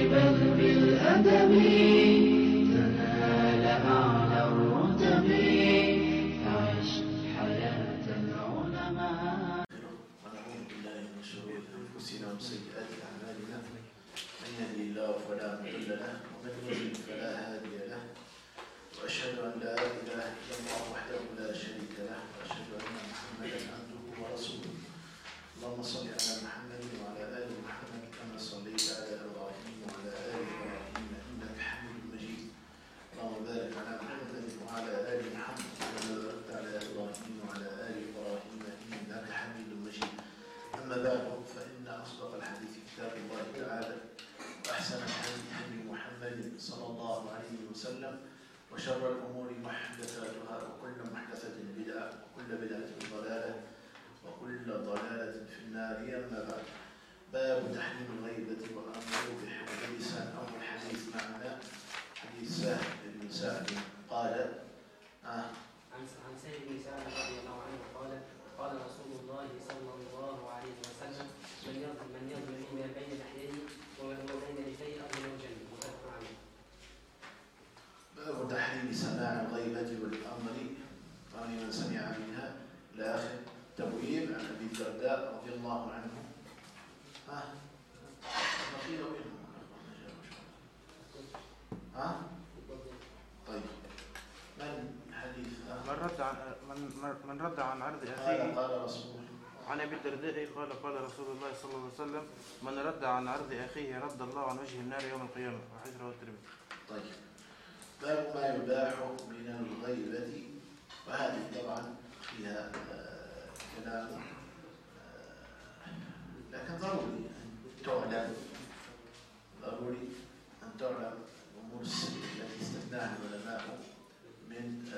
بل بالأدب تنال أعلى الرتب. فعش حياة العلماء. ونعوذ بالله من شرور أنفسنا وسيئات أعمالنا. من يهده الله فلا مضل له ومن يضلل فلا هادي له. وأشهد أن لا إله إلا الله وحده لا شريك له وأشهد أن محمدا عبده ورسوله. اللهم صل على محمد وعلى آل محمد كما صليت على إبراهيم وعلى آل إبراهيم إنك حميد مجيد. اللهم بارك على محمد وعلى آل محمد كما باركت على إبراهيم وعلى آل إبراهيم إنك حميد مجيد. أما بعد فإن أصدق الحديث كتاب الله تعالى وأحسن الحديث هدي محمد صلى الله عليه وسلم وشر الأمور محدثاتها وكل محدثة بدعة وكل بدعة ضلالة وكل ضلالة في النار. أما بعد، باب تحريم الغيبة والأمر بحديث أو الحديث معنا حديث سهل بن سعد قال عن سهل بن سعد رضي الله عنه قال رسول الله صلى الله عليه وسلم من يظلم ما بين لحييه وبين رجليه أظلم الجنة. متفق عليه. باب تحريم سماع الغيبة والأمر من سمع منها إلى آخر تبويب. عن أبي الدرداء رضي الله عنه نقيل منهم طيب من حديث من رد عن عرض أخيه قال رسول الله عن أبي الدرداء قال رسول الله صلى الله عليه وسلم من رد عن عرض أخيه رد الله عن وجه النار يوم القيامة. وحديث رواه الترمذي. طيب، باب ما يباح من الغيبة، وهذه طبعا فيها كلام لكن ضروري أن تعلم الأمور الست التي استثناها العلماء من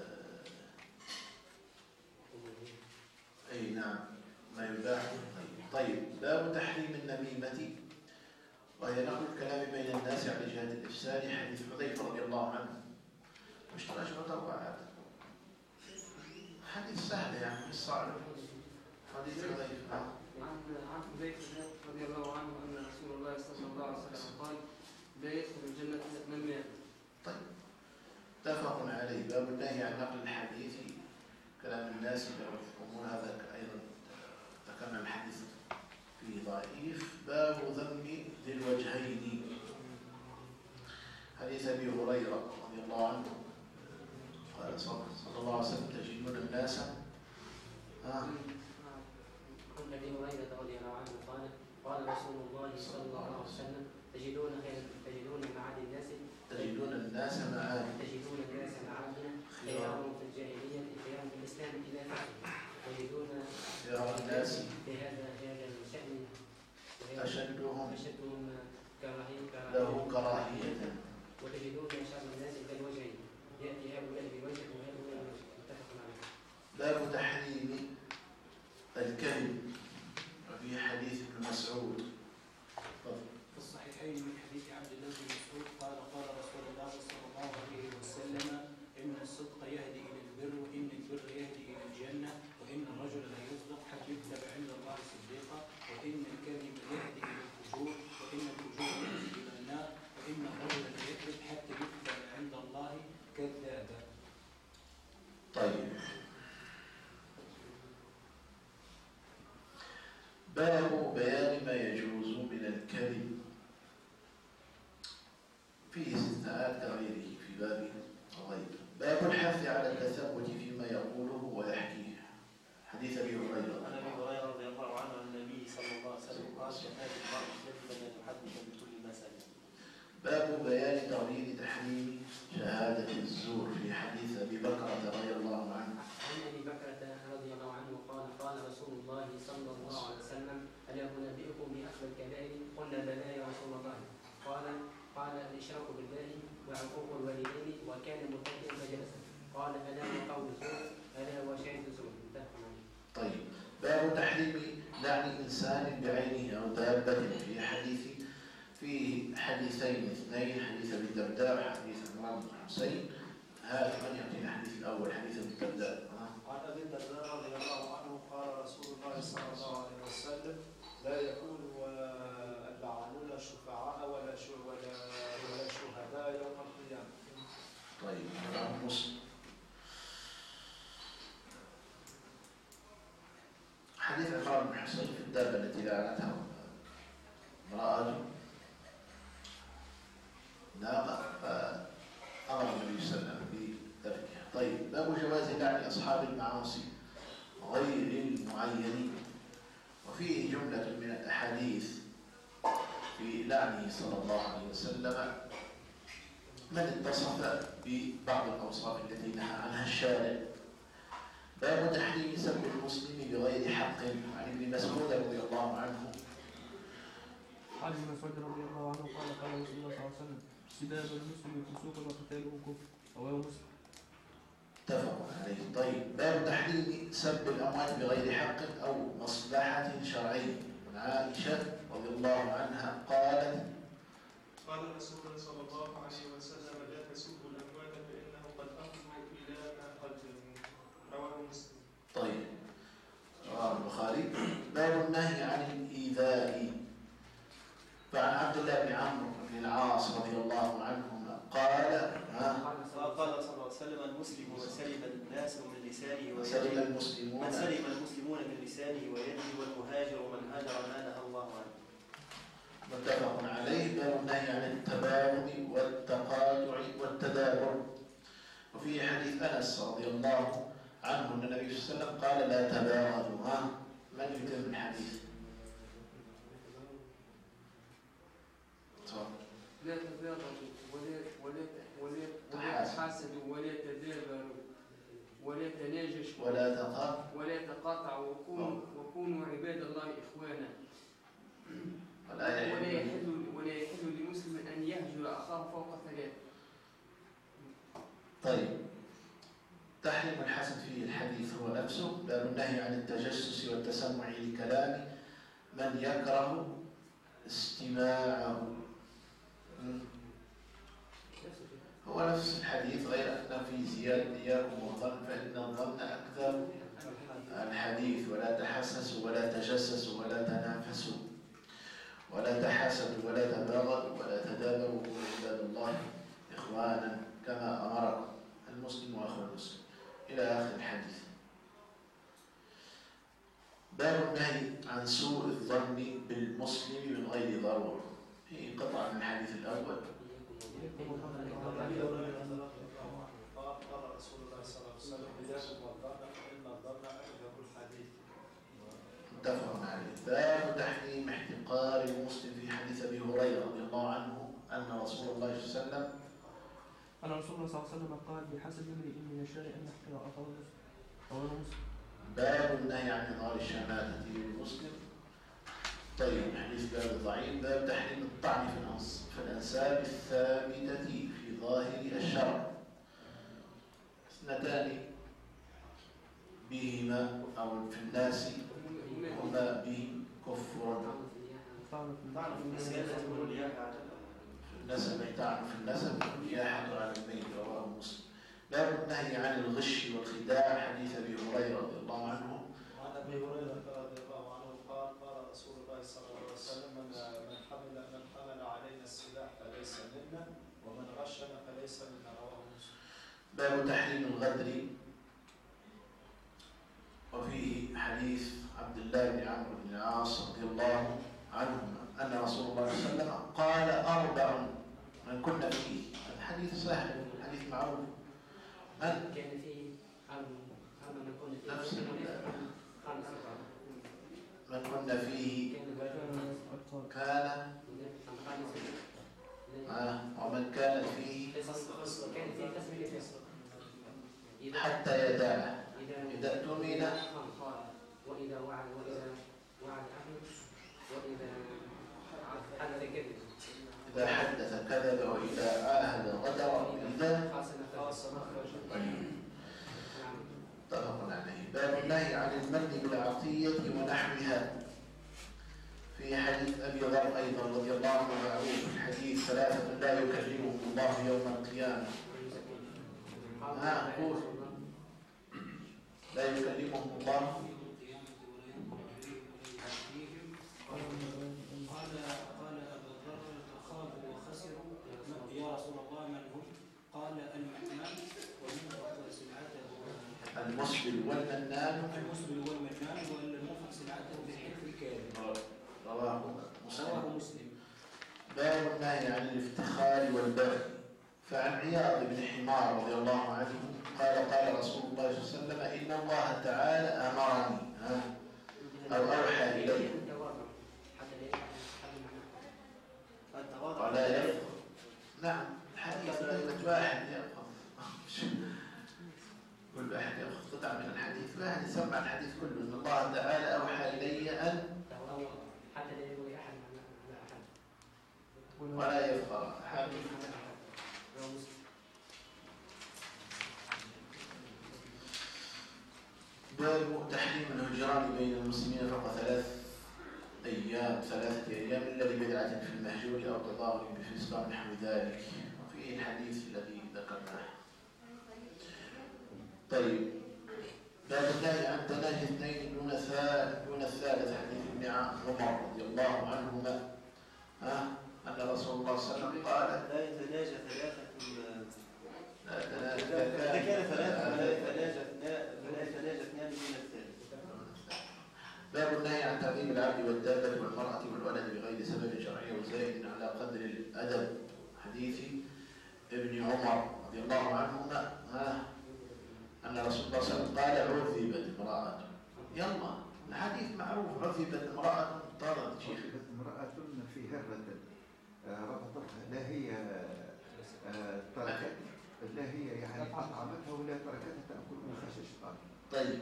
أي نعم ما يباح. طيب، باب تحريم النميمة وهي نقل الكلام بين الناس على جهة الإفساد. حديث حذيفة رضي الله عنه واشترى وعاد حديث سهل يعني مش صعب. حديث حذيفة عن حذيفة رضي الله عنه أن رسول الله صلى الله عليه وسلم قال لا يدخل الجنة نمام. طيب، اتفق عليه. باب النهي عن نقل الحديث كلام الناس يفهمون هذا أيضا ذكرنا الحديث فيه ضعيف. باب ذم ذي الوجهين. حديث أبي هريرة رضي الله عنه قال صلى الله عليه وسلم تجدون الناس عن أبي هريرة رضي الله عنه قال رسول الله صلى الله عليه وسلم تجدون الناس معادن خيارهم في الجاهلية خيارهم في الإسلام إلى فتح. تجدون خيار الناس في هذا الشأن أشدهم له كراهية. وتجدون شر الناس كالوجهين يأتي هؤلاء بوجه وهؤلاء بوجه. متفق عليه. باب تحريم الكذب. وفي حديث ابن مسعود في الصحيحين من حديث عبد الله بن مسعود قال رسول الله صلى الله عليه وسلم إن الصدق يهدي إلى البر وإن البر يهدي إلى الجنة وإن الرجل لا يصدق حتى يكتب عند الله صديقا وإن الكذب يهدي إلى الفجور وإن الفجور يهدي إلى النار وإن الرجل لا يكذب حتى يكتب عند الله كذابا. طيب، باب بيان ما يجوز من الكذب. فيه استثناءات كغيره في باب الغيب. باب الحث على التثبت فيما يقوله ويحكيه. حديث ابي هريره عن ابي هريره رضي الله عنه عن النبي صلى الله عليه وسلم قال شهاده المرء كذبا لا تحدث بكل ما سمع. باب بيان تغليظ تحريم شهاده الزور. في حديث ابي بكر رضي الله عنه عن أبي بكرة رضي الله عنه قال رسول الله صلى الله عليه وسلم ألا أنبئكم بأكبر الكبائر؟ قلنا بلى يا رسول الله. قال الإشراك بالله وعقوق الوالدين وكان متكئا فجلس. قال ألا وقول الزور ألا وشهادة الزور. متفق عليه. طيب، باب تحريم لعن إنسان بعينه أو دابة. في حديثين اثنين، حديث ابي الدرداء وحديث عمران بن حسين. هذا من يأتي الحديث الأول حديث ابي الدرداء. عن ابي الدرداء رضي الله عنه قال رسول الله صلى الله عليه وسلم لا يكون اللعانون شفعاء إذا أتى امرأة ناقة فأمر النبي صلى الله عليه وسلم بتركها. طيب، باب جواز لعن أصحاب المعاصي غير المعينين. وفيه جملة من الأحاديث في لعنه صلى الله عليه وسلم من اتصف ببعض الأوصاف التي نهى عنها الشارع. باب تحريم سب المسلم بغير حق. عن ابن مسعود رضي الله عنه عن ابن مسعود رضي الله عنه قال رسول الله صلى الله عليه وسلم: سباب المسلم فسوق وقتاله كفر. رواه مسلم. اتفق عليه. طيب، باب تحريم سب الأموات بغير حق أو مصلحة شرعية. عن عائشة رضي الله عنها قالت: قال رسول الله صلى الله عليه وسلم: لا تسبوا الأموات فإنه قد أفضوا إلى ما قدموا. رواه مسلم. طيب، رواه البخاري. باب النهي عن الإيذاء. فعن عبد الله بن عمرو بن العاص رضي الله عنهما قال: قال صلى الله عليه وسلم: المسلم من سلم الناس من لسانه سلم ويده، المسلمون من سلم المسلمون من لسانه ويده، والمهاجر من هاجر ما نهى الله عنه. متفق عليه. باب النهي عن التباغض والتقاطع والتدابر. وفي حديث أنس رضي الله عنه أن النبي صلى الله عليه وسلم قال: لا تباغضوا. من يتم الحديث؟ لا تباغضوا ولا تحاسدوا ولا تدابروا ولا تناجشوا ولا تقاطعوا وكونوا عباد الله إخوانا. ولا يحل لمسلم أن يهجر أخاه فوق ثلاث. طيب، تحريم الحسد في الحديث هو نفسه. باب النهي عن التجسس والتسمع لكلام من يكره استماعه. هو نفس الحديث، غير أن في زيادة: إياكم والظن فإن الظن أكثر الحديث. ولا تحسسوا ولا تجسسوا ولا تنافسوا ولا تحاسدوا ولا تباغضوا ولا تدابروا عباد الله إخوانا كما أمركم المسلم وأخو المسلم، إلى آخر الحديث. باب النهي عن سوء الظن بالمسلم من غير ضرورة. في قطع من الحديث الأول. قال رسول الله صلى الله عليه وسلم: إياكم والظن فإن الظن أكذب الحديث. متفق عليه. باب تحريم احتقار المسلم. في حديث أبي هريرة رضي الله عنه أن رسول الله صلى الله عليه وسلم أن رسول الله صلى الله عليه وسلم قال: بحسب امرئ من الشر أن يحقر أخاه مسلم. رواه مسلم. باب النهي عن إظهار الشماتة للمسلم. طيب، حديث باب ضعيف. باب تحريم الطعن في الأنساب الثابتة في ظاهر الشرع. اثنتان بهما أو في الناس وما به كفر. النسب الطعن في النسب والنياحة على الميت. رواه مسلم. باب النهي عن الغش والخداع. حديث أبي هريرة رضي الله عنه. وعن أبي هريرة رضي الله عنه قال رسول الله صلى الله عليه وسلم: من حمل علينا السلاح فليس منا ومن غشنا فليس منا. رواه مسلم. باب تحريم الغدر. وفيه حديث عبد الله بن عمرو بن العاص رضي الله عنهما أن رسول الله صلى الله عليه وسلم قال: أربع من كنا فيه. الحديث سهل، الحديث معروف. كان فيه نفس من كنا فيه كان ومن كان فيه حتى يدعه إذا اؤتمن وإذا وعد أحد وإذا حدث كذب وإذا عاهد غدر وإذا خاصم اتفق عليه. باب النهي عن المن بالعطية ونحوها. في حديث أبي ذر أيضا رضي الله عنه معروف الحديث: ثلاثة لا يكلمهم الله يوم القيامة. قول: لا يكلمهم الله. قال أبو ذر: خابوا وخسروا يا رسول الله من هم؟ قال: المحمد ومنفق سلعته. المسبل والمنان. المسبل والمنان والمنفق سلعته بالحلف الكاذب. رواه مسلم. باب النهي عن الافتخار والبغي. فعن عياض بن حمار رضي الله عنه قال قال رسول الله صلى الله عليه وسلم إن الله تعالى أمرني أو أوحى إلي ولا يفخر. نعم الحديث كلمة واحد يأخذ كل واحد يأخذ قطعة من الحديث، واحد يسمع الحديث كله. إن الله تعالى أوحى إلي أن ولا يفخر أحد. باب تحريم الهجران بين المسلمين فوق 3 أيام إلا لبدعة في المهجور أو تظاهر بفسق نحو ذلك، وفيه الحديث الذي ذكرناه. طيب باب النهي عن تناجي اثنين دون الثالث. حديث ابن عمر رضي الله عنهما أن رسول الله صلى الله عليه وسلم قال لا يتناجى ثلاثة لا إذا كان ثلاثة فلا يتناجى اثنان دون الثالث. باب النهي عن تعذيب العبد والدابة والمرأة والولد بغير سبب شرعي وزائد على قدر الأدب. حديث ابن عمر رضي الله عنهما أن رسول الله صلى الله عليه وسلم قال عذبت امرأة. يلا الحديث معروف. عذبت امرأة طارت شيخ امرأة في هرة ربطتها، لا هي تركت، لا هي يعني أطعمتها ولا تركتها تأكل من خشش الأرض. طيب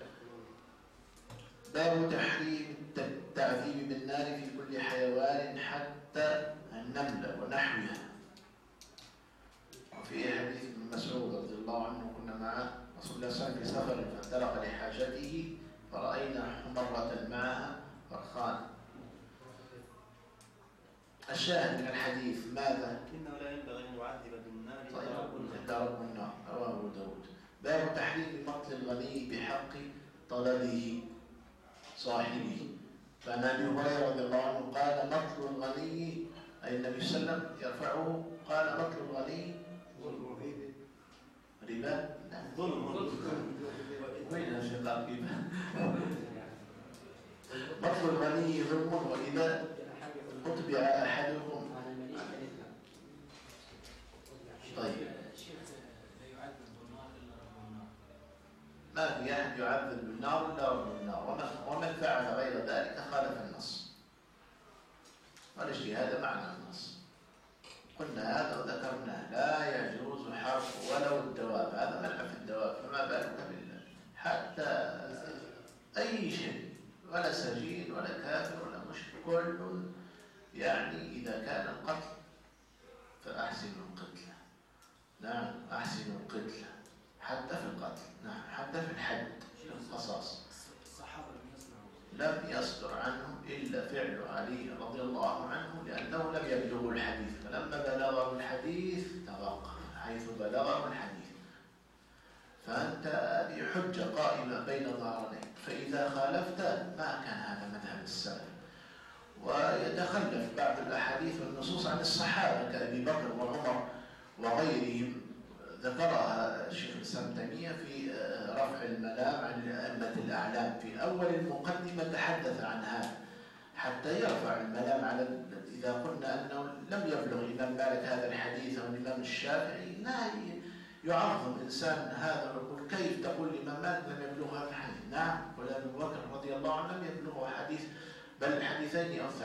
باب تحريم التعذيب بالنار في كل حيوان حتى النملة ونحوها. وفي حديث ابن مسعود رضي الله عنه كنا مع رسول الله صلى الله عليه وسلم في سفر فانطلق لحاجته فرأينا حمرة معها فرخان. الشاهد من الحديث ماذا؟ إنه لا ينبغي أن يعذب بالنار إلا رب النار. رواه أبو داود. باب تحريم مقتل الغني بحق طلبه صاحبه. فعن أبي هريرة رضي الله عنه قال مقتل الغني، أي النبي صلى الله عليه وسلم يرفعه قال مقتل الغني ربا. ظلم. وين شيطان ربا؟ مقتل الغني ظلم، وإذا أتبع أحدكم. طيب ما في أحد يعذب بالنار إلا رب النار، ومن فعل غير ذلك خالف النص. والاجتهاد معنى النص. قلنا هذا وذكرناه. لا يجوز حرق ولو الدواب، هذا منع في الدواب، فما بالك بالله. حتى أي شيء، ولا سجين ولا كافر ولا مشرك، كل يعني إذا كان القتل فأحسنوا القتل. نعم أحسنوا القتل حتى في القتل. نعم حتى في الحد القصاص. الصحابة لم يصدر عنهم إلا فعل علي رضي الله عنه، لأنه لم يبلغه الحديث، فلما بلغه الحديث توقف حيث بلغه الحديث. فأنت هذه حجة قائمة بين ظهرين، فإذا خالفت ما كان هذا مذهب السلف. ويتخلف بعض الأحاديث والنصوص عن الصحابة كأبي بكر وعمر وغيرهم، ذكرها الشيخ الإسلام تيمية في رفع الملام عن الأئمة الأعلام. في أول المقدمة تحدث عن هذا حتى يرفع الملام على إذا قلنا أنه لم يبلغ الإمام مالك هذا الحديث أو الإمام الشافعي، لا يعظم إنسان هذا ويقول كيف تقول الإمام مالك لم يبلغ هذا الحديث؟ نعم، ولا أبو بكر رضي الله عنه لم يبلغه حديث، بل حديثين أو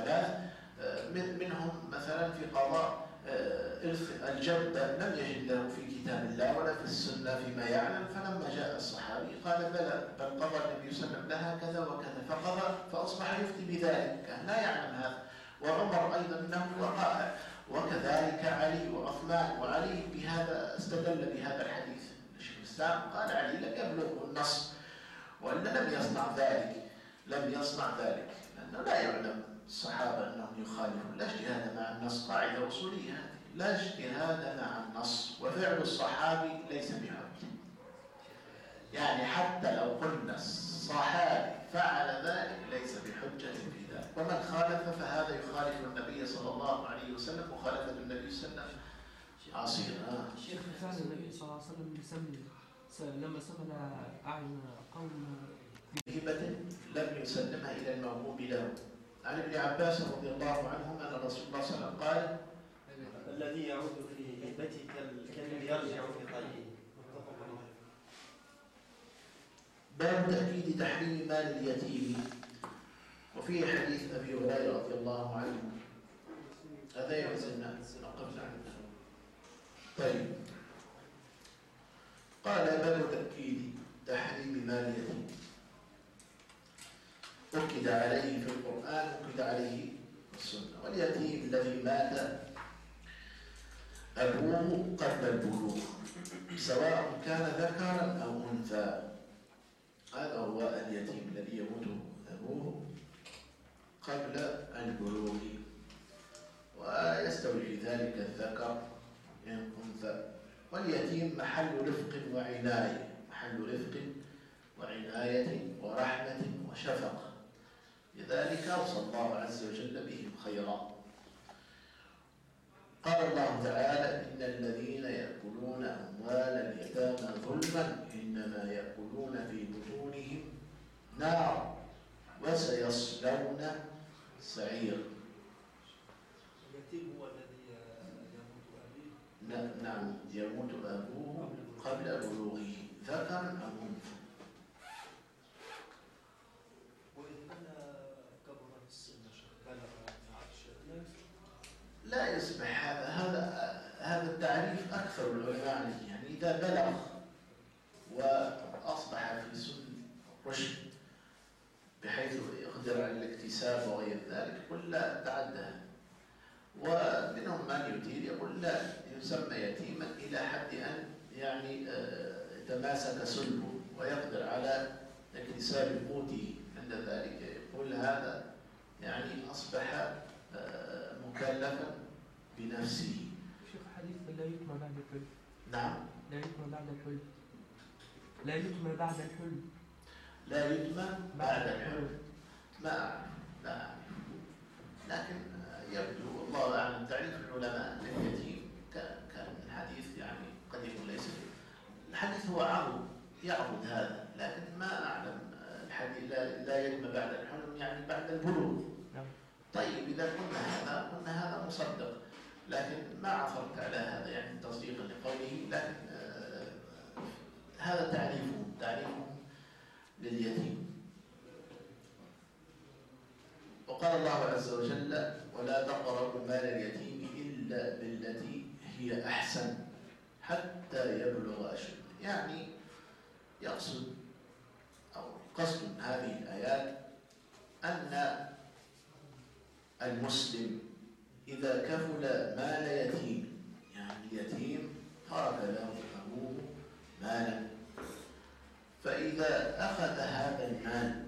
3 منهم مثلا في قضاء إرث الجدة لم يجد له في كتاب الله ولا في السنة فيما يعلم. فلما جاء الصحابي قال بلى، بل قضى النبي صلى الله عليه وسلم لها كذا وكذا، فقضى فأصبح يفتي بذلك، كان لا يعلم هذا. وعمر أيضا أنه وقائع، وكذلك علي وعثمان. وعلي بهذا استدل بهذا الحديث. الشيخ الإسلام قال علي لم يبلغه النص، وإلا لم يصنع ذلك لأنه لا يعلم الصحابة أنهم يخالفون. لا اجتهاد مع النص، قاعدة أصولية هذه، لا اجتهاد مع النص. وفعل الصحابي ليس بحجة، يعني حتى لو قلنا الصحابي فعل ذلك ليس بحجة في ذلك. ومن خالف فهذا يخالف النبي صلى الله عليه وسلم، مخالفة النبي صلى الله عليه وسلم عصيرة. شيخ فعل النبي صلى الله عليه وسلم لما سمل أعين قوم بهبة لم يسلمها إلى الموهوب له. عن ابن عباس رضي الله عنهما أن رسول الله صلى الله عليه وسلم قال: الذي يعود في هبته كالذي يرجع في قلبه. باب تأكيد تحريم مال اليتيم. وفيه حديث أبي هريرة رضي الله عنه، هذا يلزمنا نقف عنه. طيب، قال: باب تأكيد تحريم مال اليتيم. أكد عليه في القرآن، أكد عليه في السنة. واليتيم الذي مات أبوه قبل البلوغ، سواء كان ذكرا أو أنثى، هذا هو اليتيم الذي يموت أبوه قبل البلوغ، ويستوي في ذلك الذكر إن أنثى. واليتيم محل رفق وعناية، محل رفق وعناية ورحمة وشفقة، لذلك أوصى الله عز وجل بهم خيرا. قال الله تعالى: إن الذين يأكلون أموال اليتامى ظلما إنما يأكلون في بطونهم نار وسيصلون سعير. اليتيم هو الذي يموت أبيه؟ نعم، يموت أبوه قبل بلوغه، ذكرا أو أنثى. وإن كان كبر في السن بلغ لا يصبح هذا التعريف أكثر العلماء عليه، يعني إذا بلغ وأصبح في سن رشد بحيث يقدر على الاكتساب وغير ذلك، قل لا تعدى. ومنهم من يثير يقول لا، يسمى يتيما إلى حد أن يعني يتماسك سلبه ويقدر على اكتساب قوته، عند ذلك يقول هذا يعني أصبح مكلفا بنفسه. شيخ حديث لا يتم بعد الحلم. نعم، لا يتم بعد الحلم. لا يتم بعد الحلم. لا يتم بعد الحلم. ما أعرف، لا أعرف، لكن يبدو الله أعلم تعريف العلماء لليتيم كان الحديث يعني قد يكون ليس الحديث هو يعرض هذا، لكن ما أعلم الحديث لا يتم بعد الحلم يعني بعد البلوغ. طيب، إذا قلنا هذا مصدق، لكن ما عثرت على هذا يعني تصديقا لقوله، لكن هذا تعريفهم لليتيم. وقال الله عز وجل: ولا تقربوا مال اليتيم إلا بالتي هي أحسن حتى يبلغ أشده. يعني يقصد أو قصد هذه الآيات أن المسلم إذا كفل مال يتيم، يعني اليتيم ترك له أبوه مالا، فإذا أخذ هذا المال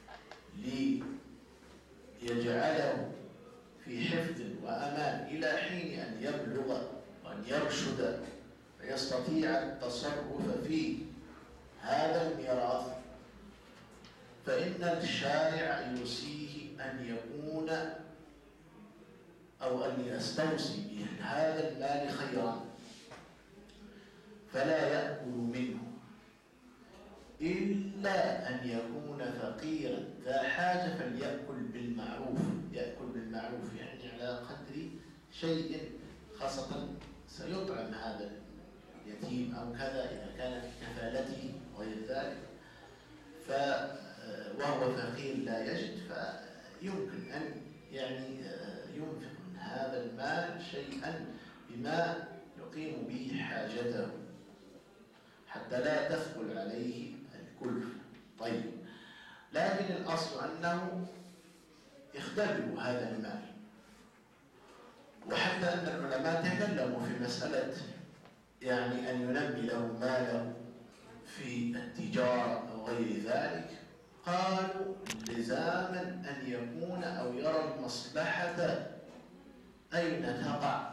ليجعله في حفظ وأمان إلى حين أن يبلغ وأن يرشد فيستطيع التصرف في هذا الميراث، فإن الشارع يوصيه أن يكون أو أن يستوصي بهذا المال خيرا، فلا يأكل منه إلا أن يكون فقيرا ذا حاجة، فليأكل بالمعروف. يأكل بالمعروف يعني على قدر شيء، خاصة سيطعم هذا اليتيم أو كذا إذا كان في كفالته وغير ذلك، وهو فقير لا يجد، فيمكن أن يعني ينفق من هذا المال شيئا بما يقيم به حاجته حتى لا تثقل عليه الكلفة. طيب، لكن الأصل أنه يختبر هذا المال، وحتى أن العلماء تكلموا في مسألة يعني أن ينمي له ماله في التجارة أو غير ذلك، قالوا لزاما أن يكون أو يرى المصلحة أين تقع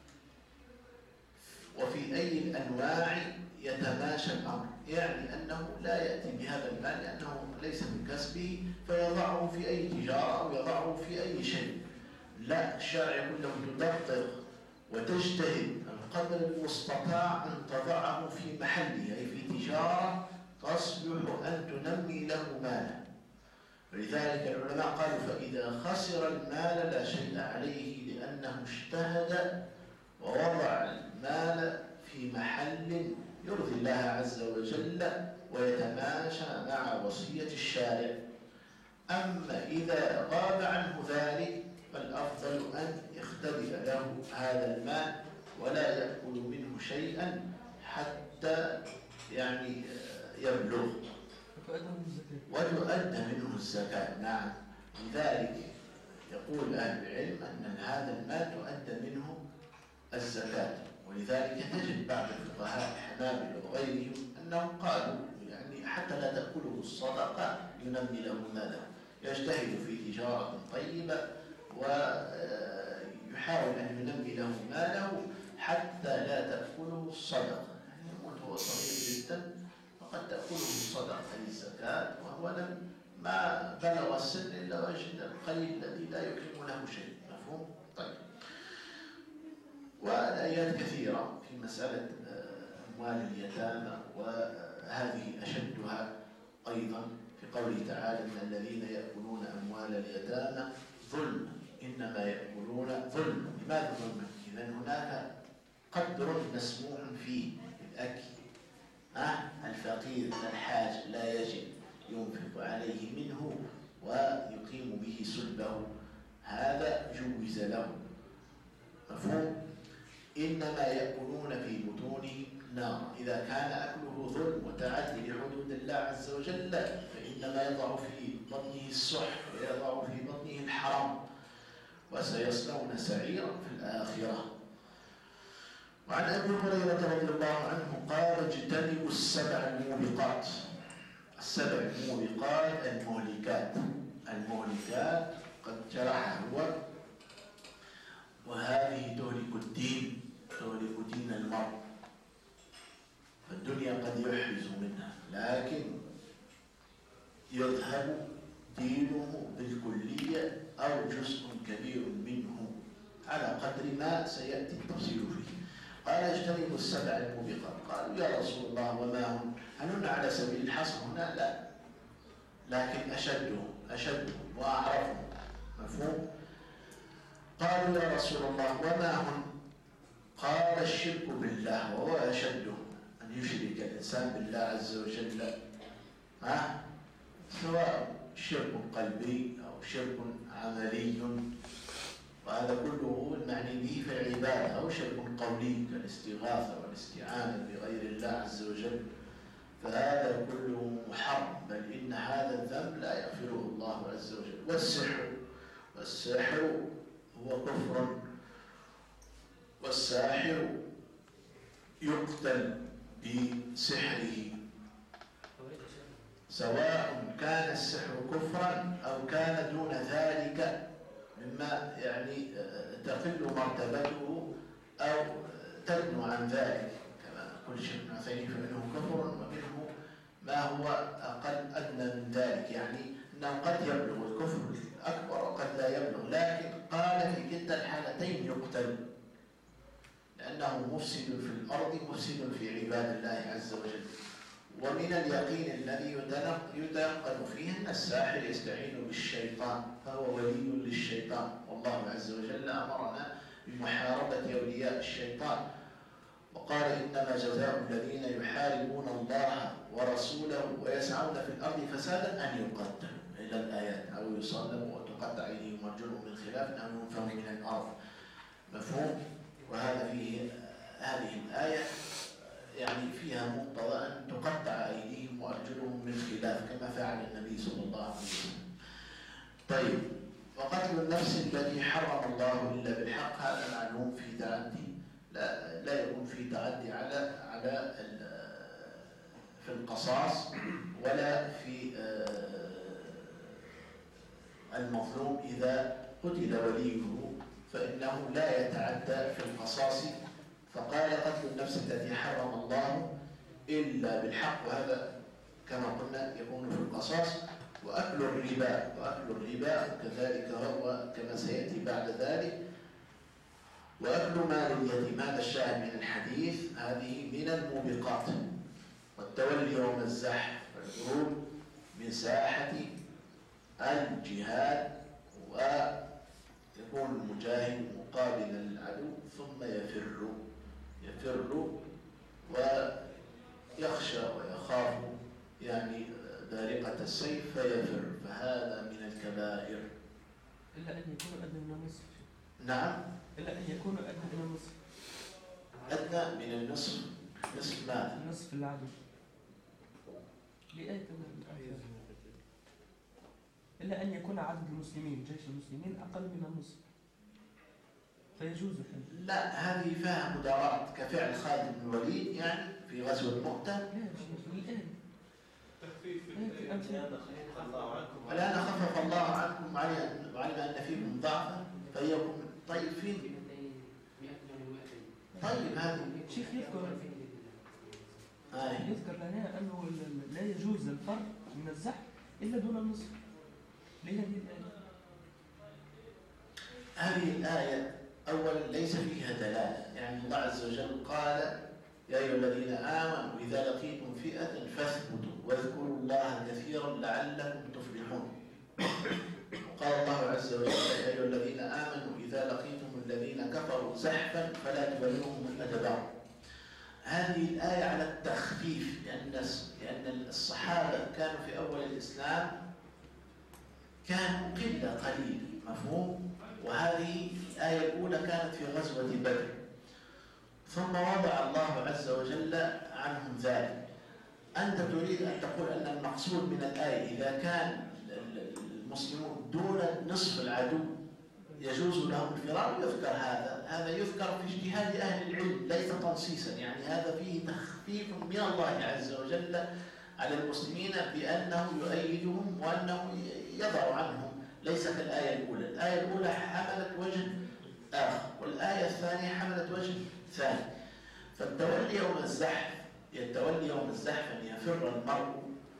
وفي أي الأنواع يتماشى الأمر، يعني أنه لا يأتي بهذا المال لأنه ليس من كسبه فيضعه في أي تجارة أو يضعه في أي شيء. لا، الشارع يقول له تدقق وتجتهد القدر المستطاع أن تضعه في محله، أي في تجارة تصلح أن تنمي له ماله. ولذلك العلماء قالوا فإذا خسر المال لا شيء عليه لأنه اجتهد ووضع المال في محل يرضي الله عز وجل ويتماشى مع وصية الشارع. أما إذا غاب عنه ذلك فالأفضل أن يختبئ له هذا المال ولا يأكل منه شيئا حتى يعني يبلغ وتؤدى منه الزكاة. نعم، لذلك يقول أهل العلم أن هذا المال تؤدى منه الزكاة. ولذلك تجد بعض الفقهاء الحنابلة وغيرهم أنهم قالوا يعني حتى لا تأكله الصدقة ينمي له ماله، يجتهد في تجارة طيبة ويحاول أن ينمي له ماله حتى لا تأكله الصدقة. يعني يقول هو صغير جدا فقد تأكله الصدقة للزكاة وهو ما بلغ السن إلا وجد القليل الذي لا يكرم له شيء. مفهوم؟ طيب. والآيات كثيرة في مسألة أموال اليتامى، وهذه أشدها أيضا في قوله تعالى إن الذين يأكلون أموال اليتامى ظلم إنما يأكلون ظلم. لماذا ظلم؟ إذن هناك قدر مسموح فيه الأكل. الفقير الحاج لا يجب ينفق عليه منه ويقيم به سلبه، هذا جوز له. مفهوم؟ إنما يأكلون في بطونهم نار. إذا كان أكله ظلم وتعدي لحدود الله عز وجل فإنما يضع في بطنه السحر ويضع في بطنه الحرام وسيصلون سعيرا في الآخرة. وعن أبي هريرة رضي الله عنه قال اجتنبوا السبع الموبقات. السبع الموبقات المهلكات قد جرح هو، وهذه تهلك الدين، تهلك دين المرء. فالدنيا قد يحرز منها لكن يذهب دينه بالكلية أو جزء كبير منه على قدر ما سيأتي التفصيل فيه. قال اجتنبوا السبع الموبقات. قالوا يا رسول الله وما هم؟ هل هن على سبيل الحصر هنا؟ لا، لكن أشدهم وأعرفهم. مفهوم؟ قالوا يا رسول الله وما هم؟ قال الشرك بالله وهو أشدهم، أن يشرك الإنسان بالله عز وجل، سواء شرك قلبي أو شرك عملي، وهذا كله المعني به في العبادة، أو شرك قولي كالاستغاثة والاستعانة بغير الله عز وجل، فهذا كله محرم، بل إن هذا الذنب لا يغفره الله عز وجل. والسحر هو كفر، والساحر يقتل بسحره، سواء كان السحر كفرا أو كان دون ذلك مما يعني تقل مرتبته أو تدنو عن ذلك، كما كل شيء من عثيمين فمنه كفر ومنه ما هو أقل أدنى من ذلك، يعني أنه قد يبلغ الكفر الأكبر وقد لا يبلغ، لكن قال في كلتا الحالتين يقتل، لأنه مفسد في الأرض مفسد في عباد الله عز وجل. ومن اليقين الذي يتيقن فيه أن الساحر يستعين بالشيطان فهو ولي للشيطان، والله عز وجل أمرنا بمحاربة أولياء الشيطان، وقال إنما جزاء الذين يحاربون الله ورسوله ويسعون في الأرض فسادا أن يقتلوا إلى الآيات أو يصلبوا وتقطع أيديهم وأرجلهم من خلاف أو ينفوا من الأرض. مفهوم؟ وهذا فيه هذه الآية يعني فيها مقتضى أن تقطع أيديهم وأرجلهم من خلاف كما فعل النبي صلى الله عليه وسلم. طيب، وقتل النفس التي حرم الله إلا بالحق هذا معلوم في تعدي، لا يكون في تعدي على في القصاص ولا في المظلوم إذا قتل وليه فإنه لا يتعدى في القصاص. فقال قتل النفس التي حرم الله إلا بالحق، وهذا كما قلنا يكون في القصاص. وأكل الربا كذلك هو كما سيأتي بعد ذلك. وأكل مال اليتيم، هذا الشاهد من الحديث، هذه من الموبقات. والتولي يوم الزحف والخروج من ساحة الجهاد ويكون المجاهد مقابلا للعدو ثم يفر ويخشى ويخاف يعني بارقة السيف فيفر، فهذا من الكبائر. إلا أن يكون أدنى من النصف. نعم، إلا أن يكون أدنى من النصف. أدنى من النصف. نصف ماذا؟ نصف العدو. لآية إلا أن يكون عدد المسلمين جيش المسلمين أقل من النصف فيجوز الحج. لا، هذه فيها مداراة كفعل خالد بن الوليد يعني في غزوة مؤتة. لا يا شيخ الآن تخفيف الآن خفف الله عنكم وعلم أن فيكم ضعفا فيكم. طيب فين؟ طيب هذه شيخ يذكر لنا أنه لا يجوز الفر من الزحف إلا دون النصف. ليه هذه الآية؟ هذه الآية أولا ليس فيها دلالة، يعني الله عز وجل قال يا أيها الذين آمنوا إذا لقيتم فئة فاثبتوا واذكروا الله كثيرا لعلكم تفلحون. وقال الله عز وجل يا أيها الذين آمنوا إذا لقيتم الذين كفروا زحفا فلا تولوهم الأدبار. هذه الآية على التخفيف لأن الصحابة كانوا في أول الإسلام كانوا قلة قليل، مفهوم؟ وهذه الآية الأولى كانت في غزوة بدر، ثم وضع الله عز وجل عنهم ذلك. أنت تريد أن تقول أن المقصود من الآية إذا كان المسلمون دون نصف العدو يجوز لهم الفرار، يذكر هذا يذكر في اجتهاد أهل العلم ليس تنصيصا، يعني هذا فيه تخفيف من الله عز وجل على المسلمين بأنه يؤيدهم وأنه يضع عنهم، ليس كالآية الأولى. الآية الأولى حملت وجه آخر والآية الثانية حملت وجه ثاني. فالتولي يوم الزحف يتولي يوم الزحف أن يفر المرء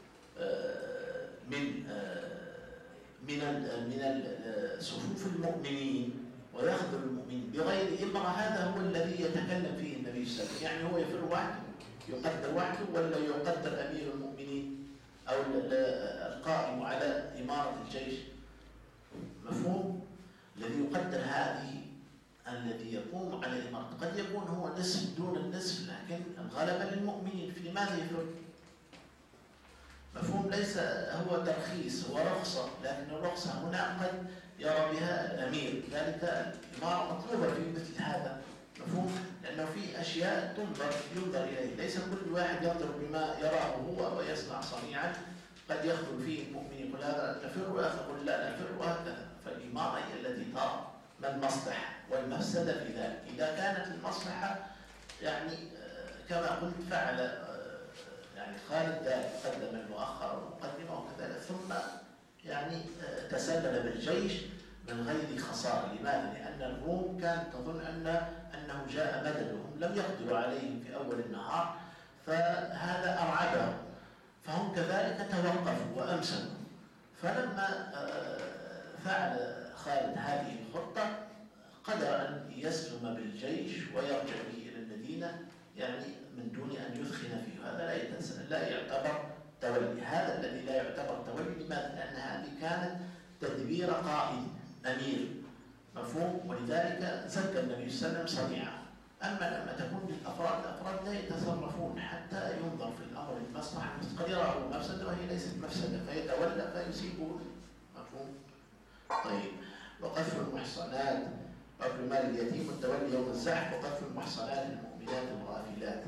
من صفوف المؤمنين ويخذل المؤمنين بغير إمرة. هذا هو الذي يتكلم فيه النبي صلى الله عليه وسلم، يعني هو يفر وحده يقدر وحده ولا يقدر أمير المؤمنين أو القائم على إمارة الجيش، مفهوم؟ الذي يقدر هذه الذي يقوم على إمارة قد يكون هو نصف دون النصف، لكن الغلبة للمؤمنين في ماذا يفر؟ مفهوم؟ ليس هو ترخيص، هو رخصة، لكن الرخصة هنا قد يرى بها الأمير، ذلك الإمارة مطلوبة في مثل هذا، مفهوم؟ لأنه في أشياء ينظر إليه، ليس كل واحد ينظر بما يراه هو ويصنع صنيعا، قد يخذل فيه المؤمن يقول هذا نفر وآخر يقول لا نفر وهكذا. فالإمارة هي التي ترى ما المصلحة والمفسدة في ذلك. إذا كانت المصلحة يعني كما قلت فعل يعني خالد ذلك، قدم المؤخر والمقدمة وكذلك، ثم يعني تسلل بالجيش من غير خسارة. لماذا؟ لأن الروم كانت تظن أنه جاء مددهم، لم يقدروا عليهم في أول النهار، فهذا أرعبهم، فهم كذلك توقفوا وأمسكوا. فلما فعل خالد هذه الخطة قدر أن يسلم بالجيش ويرجع به إلى المدينة يعني من دون أن يثخن فيه. هذا لا يعتبر تولي، هذا الذي لا يعتبر تولي. لماذا؟ لأن هذه كانت تدبير قائد أمير، مفهوم؟ ولذلك زكى النبي صلى الله عليه وسلم صنيعه. أما لما تكون الأفراد لا يتصرفون حتى ينظر في الأمر المصلحة، قد يراه مفسدة وهي ليست مفسدة فيتولى فيصيبه، مفهوم؟ طيب، وقذف المحصنات وأكل مال اليتيم والتولي يوم الزحف وقذف المحصنات المؤمنات الغافلات،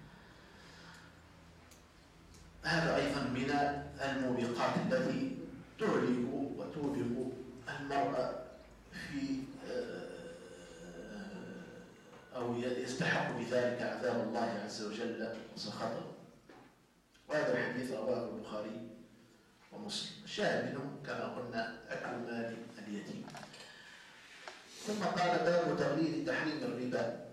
هذا أيضا من الموبقات التي تهلك وتوبق المرأة في أو يستحق بذلك عذاب الله عز وجل وسخطه. وهذا الحديث رواه البخاري ومسلم. الشاهد منه كما قلنا أكل مال اليتيم. ثم قال باب تغليظ تحريم الربا،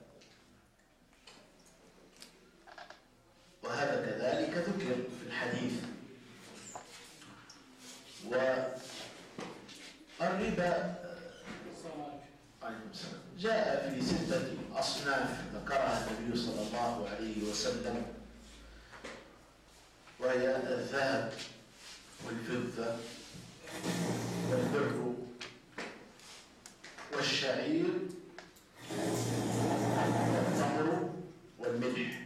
وهذا كذلك ذكر في الحديث. والربا جاء في 6 أصناف ذكرها النبي صلى الله عليه وسلم، وهي الذهب والفضة والبر والشعير والتمر والملح.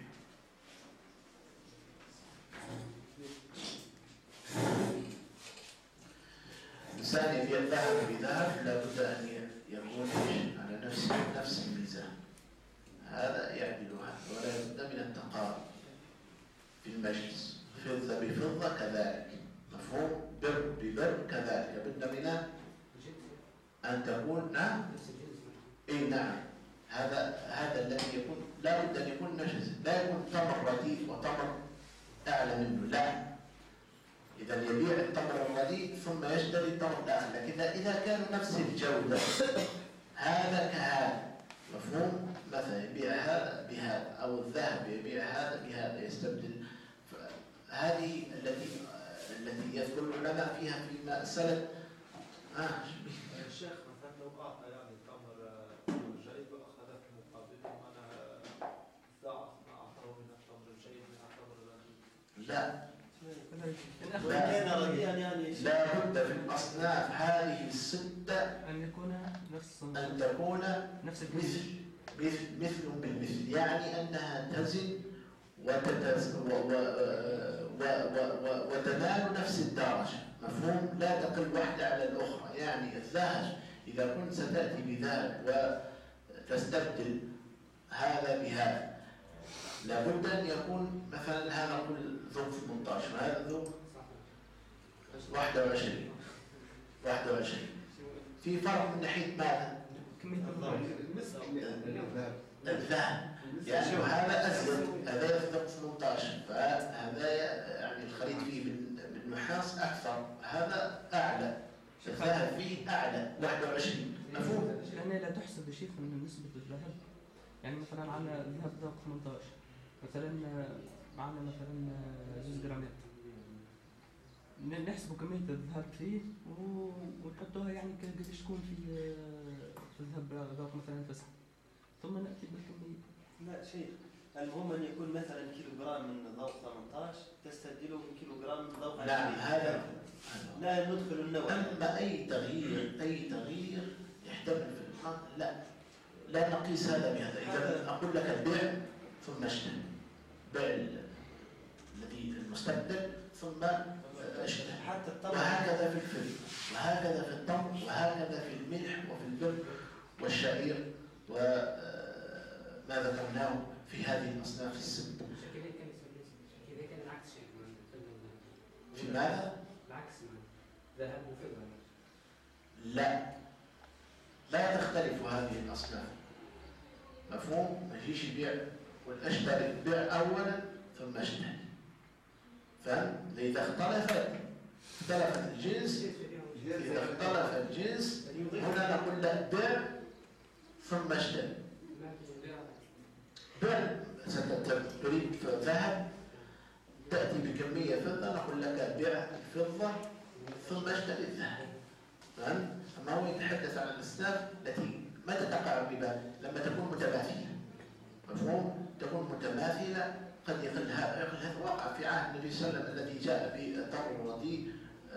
الإنسان يبيع ذهب بذهب لابد أن يكون على نفس الميزان، هذا يعدلها ولا بد من التقارب في المجلس. فضة بفضة كذلك، مفهوم؟ بر ببر كذلك، لابد من أن تكون نعم. هذا الذي يكون لا بد أن يكون نجس، لا يكون تمر رديء وتمر أعلى منه، لا. إذا يبيع التمر الرديء ثم يشتري التمر الأعلى، لكن إذا كانوا نفس الجودة هذا كهذا، مفهوم؟ مثلا يبيع هذا بهذا، أو الذهب يبيع هذا بهذا، يستبدل. هذه التي يذكر العلماء فيها فيما سلف. الشيخ مثلا لو أعطى يعني تمر جيد وأخذ في مقابله أنا ضعف ما أعطاه من التمر الجيد من التمر الرديء. لا، كان رديئا يعني لا بد في الأصناف هذه الستة أن يكون تكون نفس الجنس، مثل بالمثل، يعني أنها تزن وتنال نفس الدرجة، مفهوم؟ لا تقل واحدة على الأخرى. يعني الذهب إذا كنت ستأتي بذهب وتستبدل هذا بهذا، لابد أن يكون مثلا هذا نقول ذوق 18 وهذا ذوق 21. في فرق من ناحية ماذا؟ الذهب، يعني هذا أزيد، هذا يذوق 18، فهذا يعني الخليط فيه بالنحاس أكثر، هذا أعلى، الذهب فيه أعلى 21، مفهوم؟ لأن لا تحسب بشيء من نسبة الذهب. يعني مثلا عندنا الذهب ذوق 18، مثلا معنا مثلا 2 جرامات، نحسب كمية الذهب فيه ونحطوها يعني قديش تكون في الذهب ذوق مثلا 9، ثم نأتي بالكمية. لا شيء، المهم أن يكون مثلا كيلو جرام من ذوق 18 تستبدله بكيلو جرام من ذوق 20. نعم، هذا لا ندخل النوع. أما أي تغيير يحتمل في الماء لا نقيس هذا بهذا. إذا أقول لك البيع ثم اشتري، بيع الذي المستبدل ثم اشتري، حتى التمر، وهكذا في الفل، وهكذا في التمر، وهكذا في الملح وفي البر والشعير وما ذكرناه في هذه الأصناف الست. كذا كان العكس في ماذا؟ العكس، ذهب وفضة. لا تختلف هذه الأصناف، مفهوم؟ ما يجيش يبيع والأشتري بيع أولا ثم اشتري، فهم؟ إذا اختلف الجنس، إذا اختلف الجنس هنا نقول له بيع ثم اشتري. بيع، تريد ذهب تأتي بكمية فضة، نقول لك بيع الفضة ثم اشتري الذهب، فهم؟ أما هو يتحدث عن الأصناف التي متى تقع الربا؟ لما تكون متماثلة، مفهوم؟ تكون متماثلة، قد يقل هذا وقع في عهد النبي صلى الله عليه وسلم الذي جاء بتمر رديء،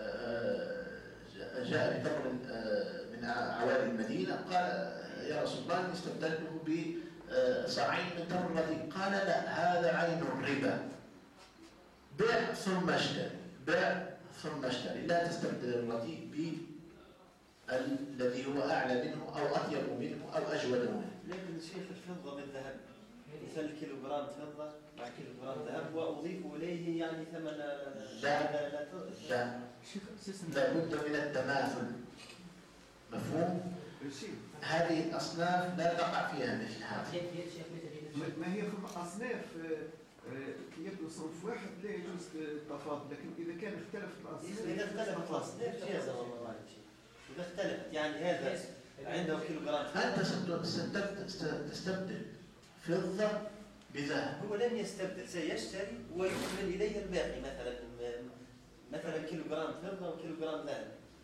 جاء بتمر من عوالي المدينة، قال يا رسول الله استبدلته بصاعين من تمر رديء، قال لا، هذا عين الربا، بيع ثم اشتري، بيع ثم اشتري، لا تستبدل الرديء الذي هو أعلى منه أو أطيب منه أو أجود منه. لكن شيخ الفضة بالذهب، مثل كيلو جرام فضة مع كيلو جرام ذهب وأضيف إليه يعني ثمن لا بد من التماثل، مفهوم؟ هذه الأصناف لا تقع فيها مثل هذه. ما هي في الأصناف يبدو صنف واحد لا يجوز التفاضل، لكن إذا كان اختلف الأصناف، إذا اختلفت الأصناف جاز والله ما شيء. إذا اختلفت يعني هذا عنده كيلو جرام، أنت ستستبدل فضة بذهب. هو لن يستبدل، سيشتري ويكمل إليه الباقي، مثلا كيلو جرام فضة وكيلو جرام ذهب.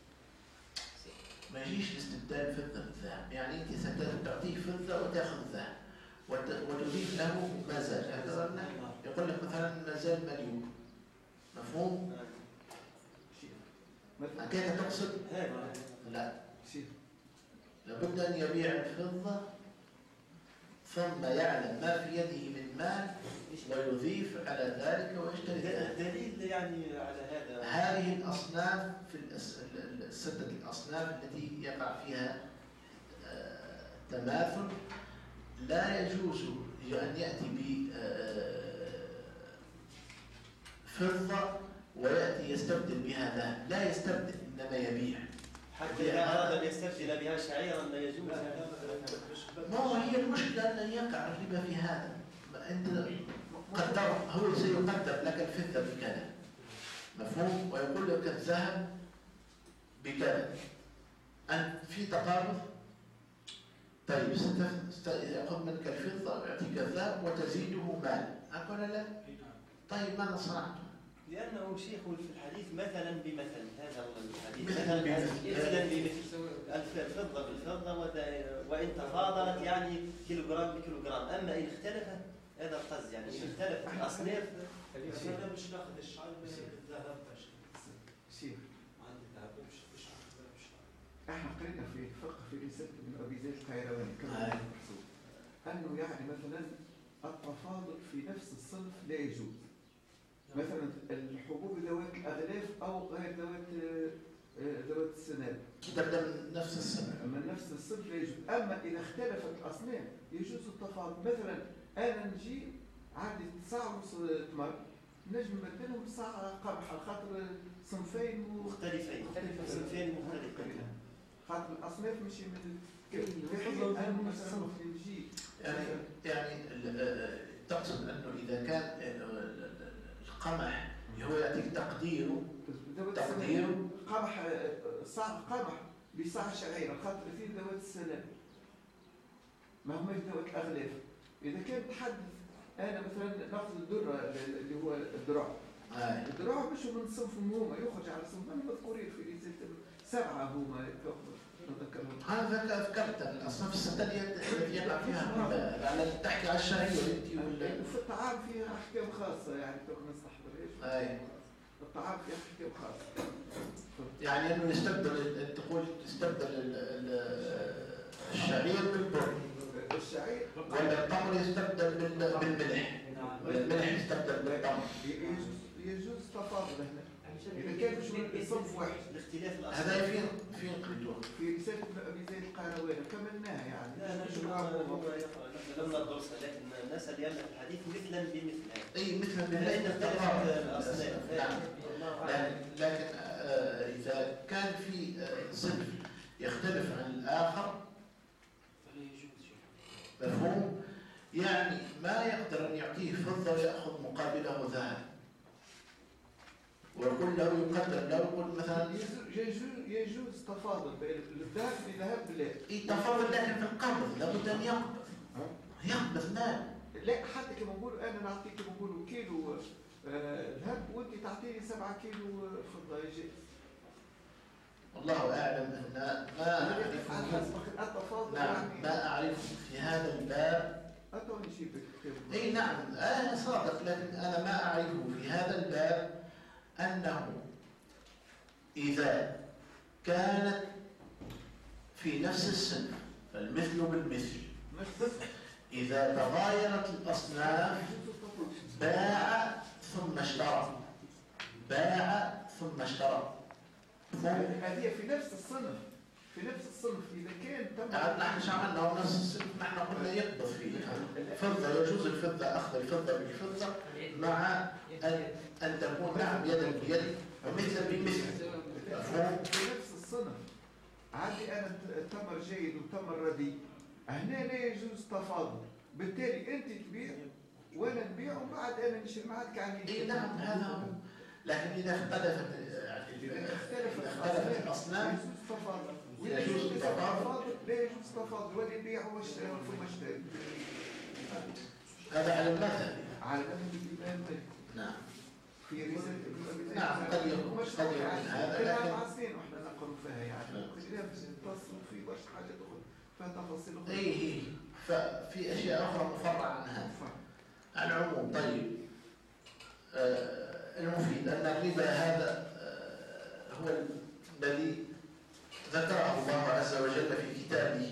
ما يجيش استبدال فضة بالذهب، يعني أنت ستعطيه فضة وتأخذ ذهب وتضيف له ما زال، يقول لك مثلا ما زال مليون، مفهوم؟ مثلا أنت تقصد؟ لا، شيخ لابد أن يبيع الفضة ثم يعلم ما في يده من مال ويضيف على ذلك ويشتري ذلك. الدليل يعني على هذا هذه الأصناف في الستة الأصناف التي يقع فيها تماثل لا يجوز أن يأتي بفضة ويأتي يستبدل بها ذهب، لا يستبدل إنما يبيع. حتى إذا أراد أن يستبدل بها شعيرا لا يجوز. ما هو هي المشكلة أن يقع الربا في هذا. أنت قدر، هو سيقدر لك الفضة بكذا، مفهوم، ويقول لك الذهب بكذا، أنت في تقابض. طيب يأخذ منك الفضة ويعطيك الذهب وتزيده مال، أقول لا؟ طيب ماذا صنعت؟ لأنه شيخ في الحديث مثلا بمثل، هذا هو الحديث مثلا بمثل الفضة بالفضة وإن تفاضلت يعني كيلوغرام بكيلوغرام. أما إن اختلفت هذا القصد، يعني إن اختلفت الأصناف أنا مش ناخذ الشعير من الذهب شيخ عندي ذهب مش ناخذ الشعير. احنا قرينا في فقه في رسالة ابن أبي زيد القيرواني كما المقصود أنه يعني مثلا التفاضل في نفس الصنف لا يجوز. مثلا الحبوب ذوات الأغلاف أو غير ذوات السناب تبدأ من نفس الصنف. من نفس الصنف لا يجوز. أما إذا اختلفت الأصناف يجوز التفاضل. مثلا أنا نجي عندي 9 تمر نجم نبدلهم بساعة قمح على خاطر صنفين مختلفين. صنفين مختلفين. خاطر الأصناف مش من الحين أنا مثلا نجي يعني تقصد أنه إذا كان القمح هو يعطيك تقديره قمح صاع قمح بصاع شعير خاطر فيه ذوات السلام ما هماش ذوات الأغلاف. إذا كان تحدث أنا مثلا ناخذ الذرة اللي هو الذراع. الذراع مش من صنف هما يخرج على صنف مذكورين في رسالة 7 هما هذا ذكرت الأصناف الستة التي يقع فيها على تحكي على الشعير أنت وفي الطعام فيها أحكام خاصة يعني توك نستحضر الطعام فيها أحكام خاصة. يعني إنه يستبدل، تقول تستبدل الشعير بالبر، الشعير ولا التمر يستبدل بالملح، ولا الملح يستبدل بالتمر. يجوز تفاضل هنا إذا كان مش صنف واحد. الاختلاف الأصناف هذا فين قلتوه؟ في رسالة ابن أبي زيد القيرواني كملناها يعني. لا لما درسنا لكن نسأل لأن الحديث مثلا بمثل. أي مثلا لأن اختلفت الأصناف. لكن إذا كان في صنف يختلف عن الآخر فلا يجوز. مفهوم؟ يعني ما يقدر أن يعطيه فضة ويأخذ مقابله ذهب ويقول له يقدر له، يقول مثلا يجوز تفاضل بين الذهب بذهب لا. تفاضل لكن في القبض لابد أن يقبض مال. لا حتى كما نقولوا أنا نعطيك كما نقولوا كيلو ذهب وأنت تعطيني 7 كيلو فضة يجوز. والله أعلم أن ما أعرف في هذا الباب. أي نعم أنا صادق، لكن أنا ما أعرفه في هذا الباب أنه إذا كانت في نفس السن فالمثل بالمثل، إذا تغايرت الأصناف باع ثم اشترى، باع ثم اشترى. هذه في نفس الصنف، في نفس الصنف إذا كان تم نحن مش عملنا نفس الصنف، نحن قلنا يقبض فيه فضة، يجوز الفضة أخذ الفضة بالفضة مع أن تكون نعم يدا بيد ومثلا بمثل. مفهوم؟ في نفس الصنف عندي أنا تمر جيد وتمر رديء، هنا لا يجوز تفاضل، بالتالي أنت تبيع وأنا نبيع وبعد أنا نشري معك يعني. إيه نعم هذا هو. لكن إذا اختلفت الأصناف يجوز التفاضل، لا يجوز تفاضل ولا يبيع ثم اشتري. هذا على المذهب، على مذهب الإمام مالك. نعم. في رسالة ابن أبي زيد. نعم قد يكون هذا، لكن 4 سنين واحنا نقرأ فيها يعني. كلام تصل في برشا حاجات أخرى فيها تفاصيل. إيه ففي أشياء أخرى مفرعة عن هذا. على العموم طيب المفيد أن الربا هذا هو الذي ذكره الله عز وجل في كتابه.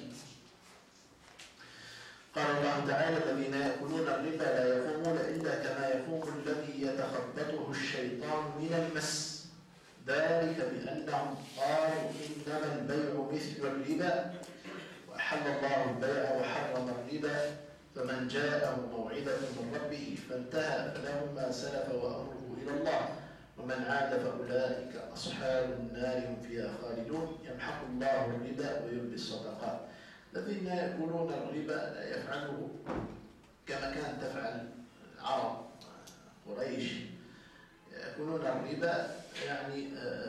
قال الله تعالى: الذين يأكلون الربا لا يقومون إلا كما يقوم الذي يتخبطه الشيطان من المس، ذلك بأنهم قالوا إنما البيع مثل الربا وأحل الله البيع وحرم الربا، فمن جاءه موعظة من ربه فانتهى فله ما سلف وأمره إلى الله ومن عاد فأولئك أصحاب النار هم فيها خالدون، يمحق الله الربا ويربي الصدقات. الذين يأكلون الربا لا يفعله كما كانت تفعل العرب قريش، يأكلون الربا يعني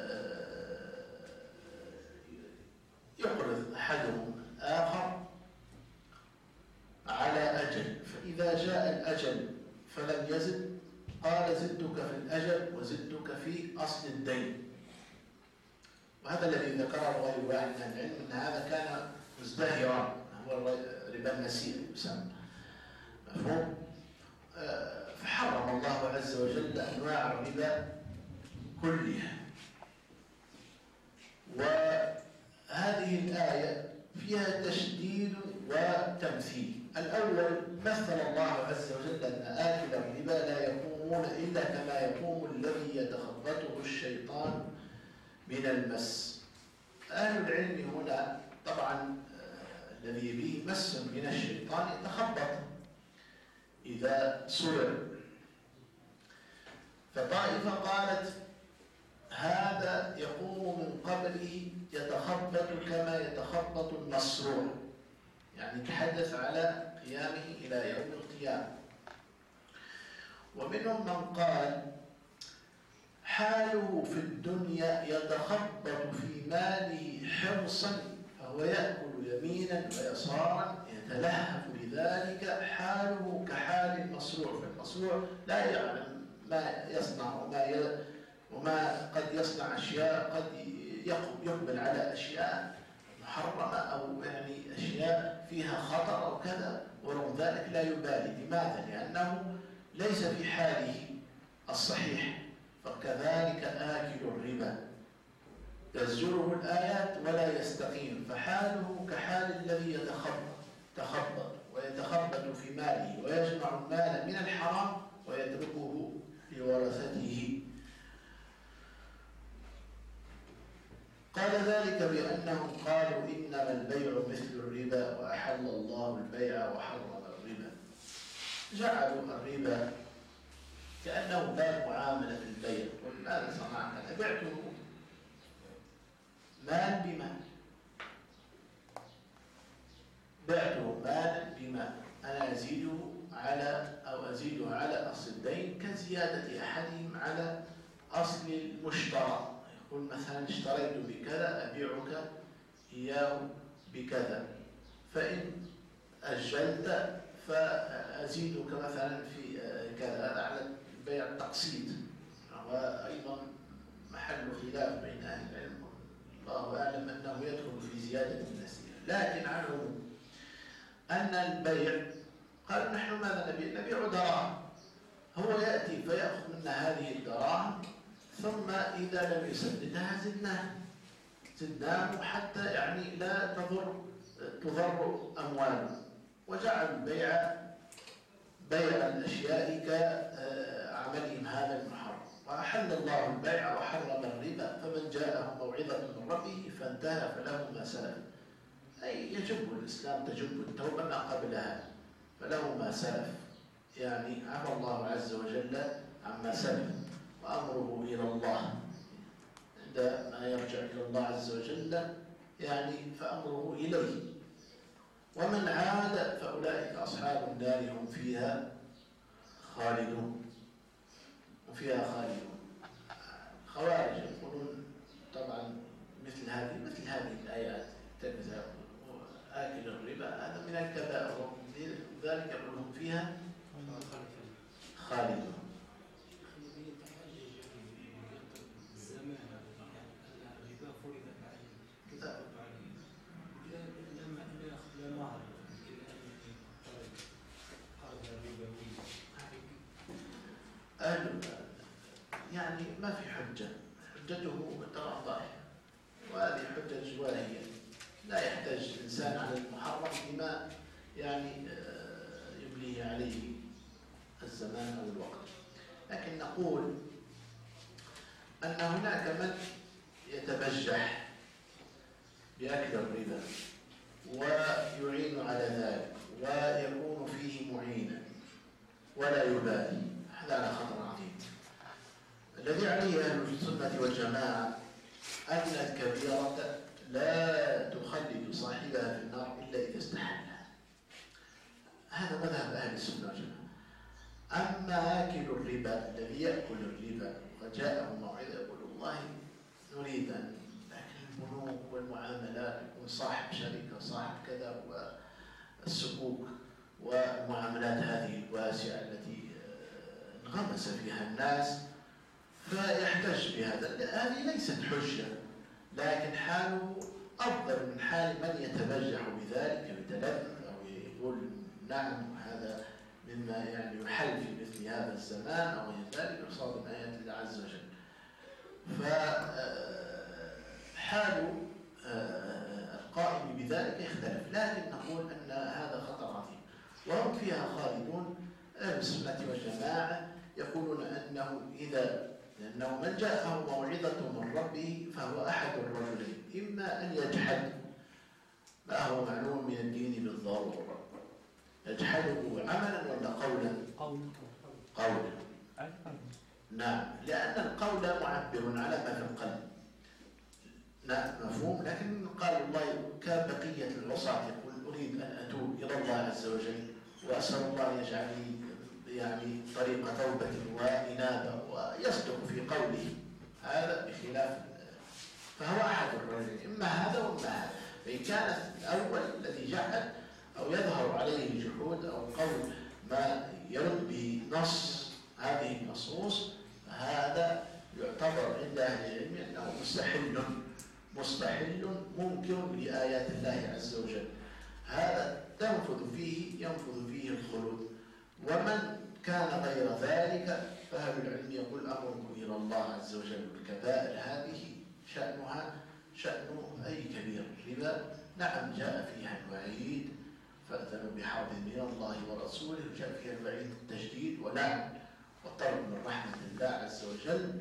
يقرض أحدهم آخر على أجل، فإذا جاء الأجل فلم يزد قال زدتك في الأجل وزدتك في أصل الدين. وهذا الذي ذكره غير واحد من العلم أن هذا كان مزدهرا، هو ربا النسيء يسمى، مفهوم؟ فحرم الله عز وجل أنواع الربا كلها. وهذه الآية فيها تشديد وتمثيل. الأول مثل الله عز وجل أن آكل الربا لا يقومون إلا كما يقوم الذي يتخبطه الشيطان من المس. أهل العلم هنا طبعا الذي به مس من الشيطان يتخبط إذا سرع، فطائفة قالت هذا يقوم من قبله يتخبط كما يتخبط المصروع، يعني تحدث على قيامه إلى يوم القيامة. ومنهم من قال حاله في الدنيا يتخبط في ماله حرصا، فهو يأكل يمينا ويسارا يتلهف بذلك، حاله كحال المصروع. فالمصروع لا يعلم ما يصنع وما قد يصنع أشياء، قد يقبل على أشياء محرمة أو يعني أشياء فيها خطر أو كذا، ورغم ذلك لا يبالي. لماذا؟ لأنه ليس في حاله الصحيح. فكذلك آكل الربا تزجره الآيات ولا يستقيم، فحاله كحال الذي يتخبط ويتخبط في ماله ويجمع المال من الحرام ويتركه لورثته. قال ذلك بأنهم قالوا إنما البيع مثل الربا وأحل الله البيع وحرم الربا. جعلوا الربا كأنه لا معاملة في البيع. قل ماذا صنعت؟ أنا بعته مال بمال، بعته مالا بمال، أنا أزيده على أصل الدين كزيادة أحدهم على أصل المشترى. يقول مثلا اشتريت بكذا أبيعك إياه بكذا، فإن أجلت فأزيدك مثلا في كذا. هذا على بيع التقسيط، وأيضا محل خلاف بين أهل العلم، الله أعلم أنه يدخل في زيادة النسيئة. لكن على العموم أن البيع قالوا نحن ماذا نبيع دراهم، هو يأتي فيأخذ منا هذه الدراهم، ثم إذا لم يسددها زدناه حتى يعني لا تضر أمواله. وجعلوا البيع بيع الأشياء كعملهم هذا المحرم. وأحل الله البيع وحرم الربا، فمن جاءه موعظة من ربه فانتهى فله ما سلف. أي يجب الإسلام تجب التوبة ما قبلها، فله ما سلف، يعني عفى الله عز وجل عما سلف وأمره إلى الله. عندما يرجع إلى الله عز وجل يعني فأمره إليه. ومن عاد فأولئك أصحاب النار هم فيها خالدون. خوارج يقولون طبعا مثل هذه الآيات تنزل آكل الربا هذا من الكبائر، ذلك يقولون فيها خالدون. يعني ما في حجته ترى ظاهر، يعني يمليه عليه الزمان أو الوقت. لكن نقول أن هناك من يتبجح بأكل الربا ويعين على ذلك ويكون فيه معينا ولا يبالي، هذا على خطر عظيم. الذي عليه أهل السنة والجماعة أن الكبيرة لا تخلد صاحبها في النار إلا إذا استحلها. هذا مذهب أهل السنة والجماعة. أما آكل الربا الذي يأكل الربا وجاءه موعظة يقول والله نريد أن لكن البنوك والمعاملات يكون صاحب شركة صاحب كذا، والسكوك والمعاملات هذه الواسعة التي انغمس فيها الناس فيحتج بهذا. هذه ليست حجة، لكن حاله أفضل من حال من يتبجح بذلك ويتلذذ أو يقول نعم هذا مما يعني يحل في مثل هذا الزمان أو غير ذلك يصاب من آيات الله عز وجل. فحال القائم بذلك يختلف، لكن نقول أن هذا خطر عظيم وهم فيها خالدون. أهل السنة والجماعة يقولون لأنه من جاءه موعظة من ربه فهو أحد الرجلين، إما أن يجحد ما هو معلوم من الدين بالضرورة، يجحده عملا ولا قولا؟ قولا. نعم، لأن القول معبر على ما في القلب. نعم مفهوم. لكن قال الله كبقية العصاة يقول أريد أن أتوب إلى الله عز وجل وأسأل الله يجعل لي يعني طريق توبة وإنابة ويصدق في قوله، هذا بخلاف. فهو أحد الرجلين، إما هذا وإما هذا. فإن كان الأول الذي جحد أو يظهر عليه الجحود أو قول ما يرد به نص هذه النصوص، فهذا يعتبر عند أهل العلم أنه مستحل منكر لآيات الله عز وجل. هذا ينفذ فيه الخلود. ومن كان غير ذلك فأهل العلم يقول أمره إلى الله عز وجل. الكبائر هذه شأنها شأن أي كبير. الربا نعم جاء فيها الوعيد فأذنوا بحرب من الله ورسوله، جاء فيها الوعيد التشديد ولعن والطرد من رحمة الله عز وجل.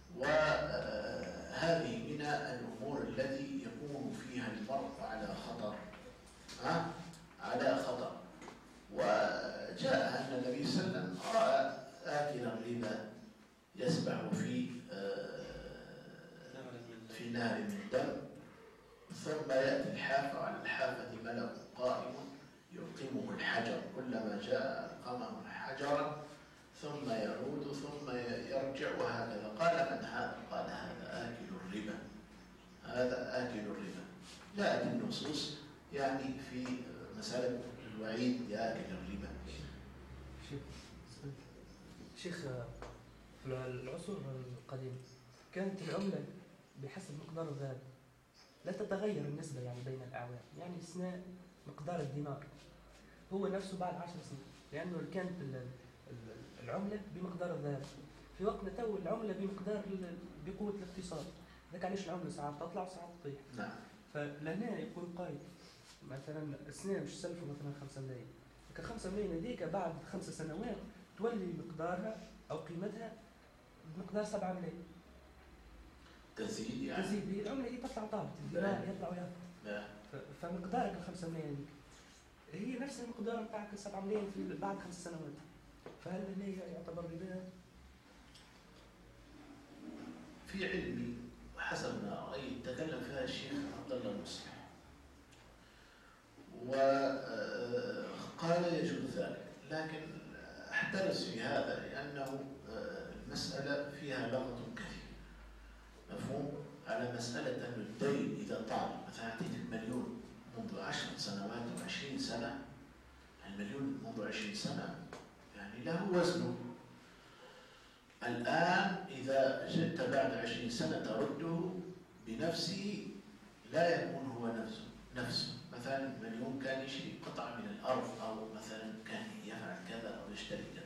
وهذه من الأمور التي يكون فيها المرء على خطر وجاء أن النبي صلى الله عليه وسلم رأى آكل الربا يسبح في نهر من دم، ثم يأتي الحافة على الحافة ملك قائم يلقمه الحجر، كلما جاء ألقمه حجرا ثم يعود ثم يرجع وهكذا. قال من هذا؟ قال هذا آكل الربا. جاءت النصوص يعني في مسألة الوعيد لآكل الربا. شيخ، في العصور القديمة كانت العملة بحسب مقدار الذهب لا تتغير النسبة يعني بين الأعوام، يعني أثناء مقدار الدينار هو نفسه بعد 10 سنين، لأنه كانت العملة بمقدار الذهب. في وقتنا تو العملة بقوة الاقتصاد، ذاك علاش العملة ساعات تطلع وساعات تطيح. نعم. فلهنا يقول قائد مثلا السنة مش سلفوا مثلا 5 ملايين، لكن 5 ملايين هذيك بعد 5 سنوات تولي مقدارها أو قيمتها بمقدار 7 ملايين. تزيد يعني. تزيد العملة هي تطلع طابت، الدينار يطلع ويهبط. فمقدارك 5 ملايين هي نفس المقدار بتاعك 7 ملايين في بعد 5 سنوات. فهل هي يعتبر ربا؟ في علمي وحسب ما رأيت تكلم فيها الشيخ عبد الله المصلح وقال يجوز ذلك، لكن احترس في هذا لأنه المسألة فيها لغط كثير. مفهوم؟ على مسألة أن الدين إذا طال مثلا أعطيت المليون منذ 10 سنوات أو 20 سنة، المليون منذ 20 سنة يعني له وزنه. الآن إذا جئت بعد 20 سنة ترده بنفسه لا يكون هو نفسه. مثلا المليون كان يشتري قطعة من الأرض أو مثلا كان يفعل كذا أو يشتري كذا.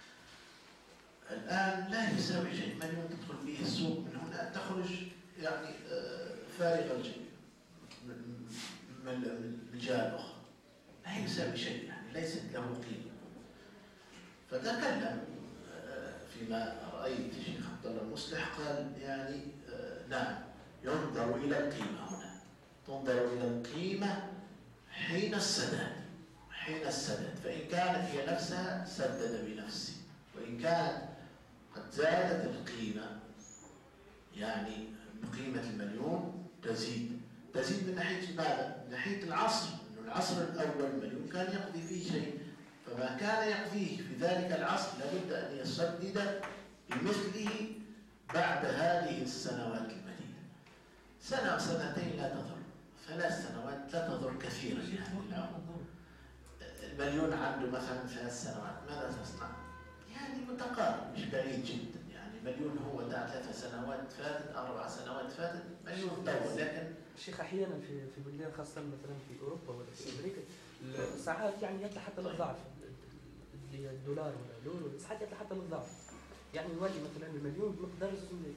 الآن لا يساوي شيء. مليون تدخل به السوق من هنا تخرج يعني فارغ الجيب من الجهة الأخرى، لا ما يساوي شيء، يعني ليست له قيمة. فتكلم فيما رأيت الشيخ عبد الله المصلح قال يعني نعم ينظر إلى القيمة هنا، تنظر إلى القيمة حين السداد، فإن كانت هي نفسها سدد بنفسه، وإن كانت قد زادت القيمة يعني بقيمة المليون تزيد من ناحية ماذا؟ من ناحية العصر، إنه العصر الأول المليون كان يقضي فيه شيء، فما كان يقضيه في ذلك العصر لابد أن يسدد بمثله بعد هذه السنوات المديدة. سنة سنتين لا تضر، 3 سنوات لا تضر كثيرا يعني العمر. المليون عنده مثلا 3 سنوات ماذا تصنع؟ يعني متقارب مش بعيد جدا، يعني مليون هو 3 سنوات فاتت 4 سنوات فاتت مليون طول. لكن الشيخ احيانا في بلدان خاصه مثلا في اوروبا ولا في امريكا ساعات يعني يطلع حتى للضعف، الدولار ولا اليورو ساعات يطلع حتى للضعف، يعني يولي مثلا المليون بمقدار 6 ملايين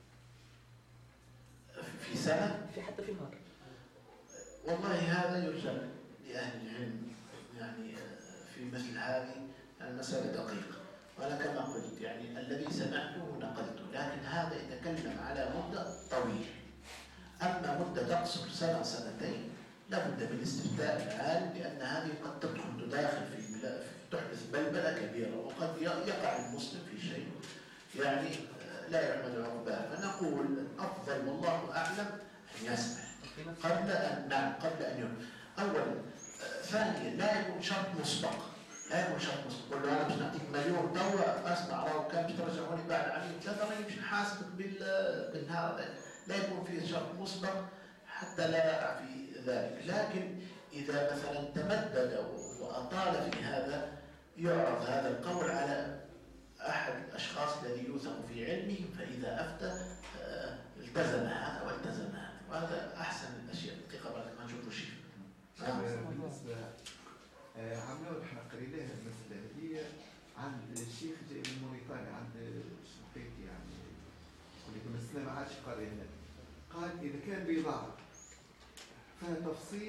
في سنه، في حتى في نهار. والله هذا يرجع لأهل العلم يعني في مثل هذه المسألة دقيقة، وأنا كما قلت يعني الذي سمعته نقلته، لكن هذا يتكلم على مدة طويلة. أما مدة تقصر سنة سنتين لابد من استفتاء العالم، لأن هذه قد تداخل في تحدث بلبلة كبيرة، وقد يقع المسلم في شيء يعني لا يحمد عقباه. فنقول أفضل والله أعلم أن يسمح قبل أن يوم. أولا، ثانيا لا يكون شرط مسبق، قل له أنا مش نعطيك مليون توا أسمع راهو كان مش ترجعوني بعد عامين 3 راني مش حاسبك بالنهار. لا يكون فيه شرط مسبق حتى لا يقع في ذلك. لكن إذا مثلا تمدد وأطال في هذا يعرض هذا القول على أحد الأشخاص الذي يوثق في علمه، فإذا أفتى التزم هذا والتزم هذا، وهذا أحسن الأشياء. دقيقة بعد ما نشوفوا شيء. بالنسبة عملوا احنا قريناها المسألة هي عند الشيخ جاي من موريتانيا، عند شقيقي يعني ولكن السنة ما عادش قريناها. قال إذا كان بضاعة فيها تفصيل